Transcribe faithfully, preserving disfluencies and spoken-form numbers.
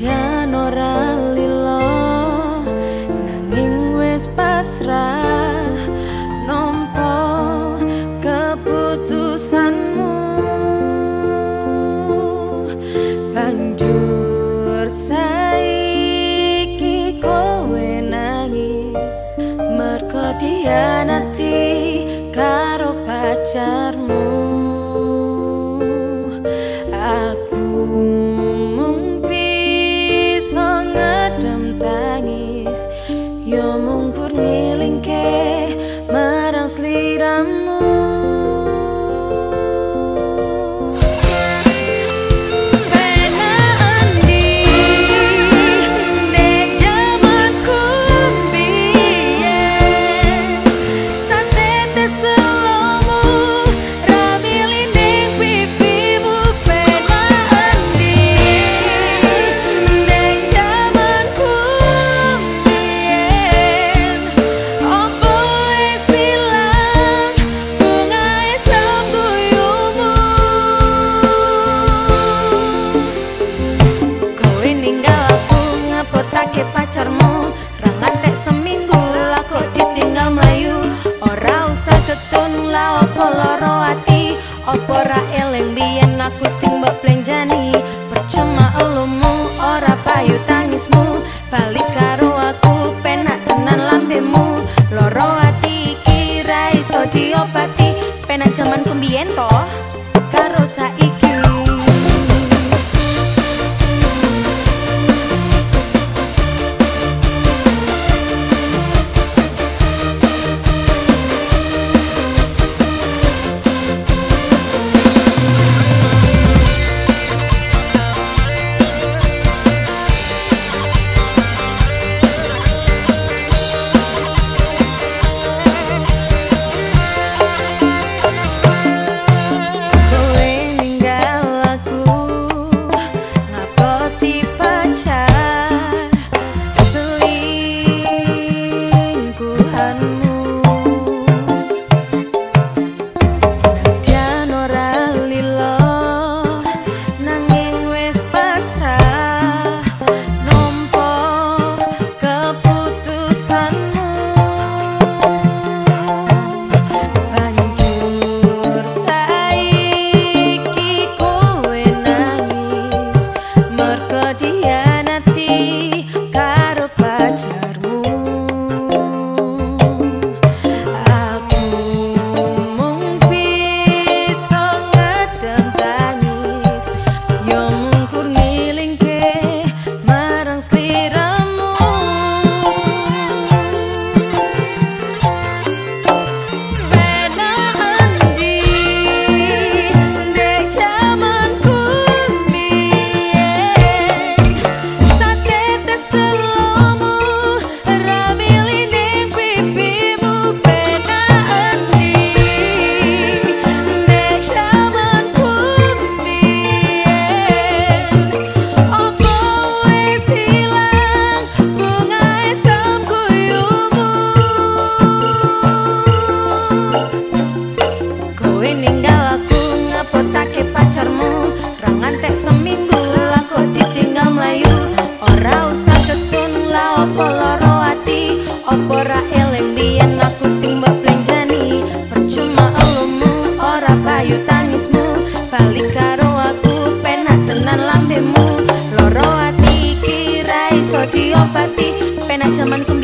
Nadyan ora lilo nanging wis pasrah nampa keputusanmu. Banjur saiki kowe nangis merga dihianati karo pacarmu. Aku mung bisa ngedem tangis, yo mungkur ngilingke marang sliramu. Pacarmu rangatek seminggu lako ditinggal mlayu. Ora usah ketun la opo loro ati, opo ra eling biyen aku sing mbok plenjani. Percuma elumu ora payu tangismu, balik karo aku penak tenan lambemu. Loro ati iki ra iso diobati, penak jaman kumbiyen to karo saiki. Ora eling biyen aku sing mbok plenjani. Percuma elumu ora payu tangismu, balik karo aku penak tenan lambemu. Loro ati iki ra iso diobati, penak jaman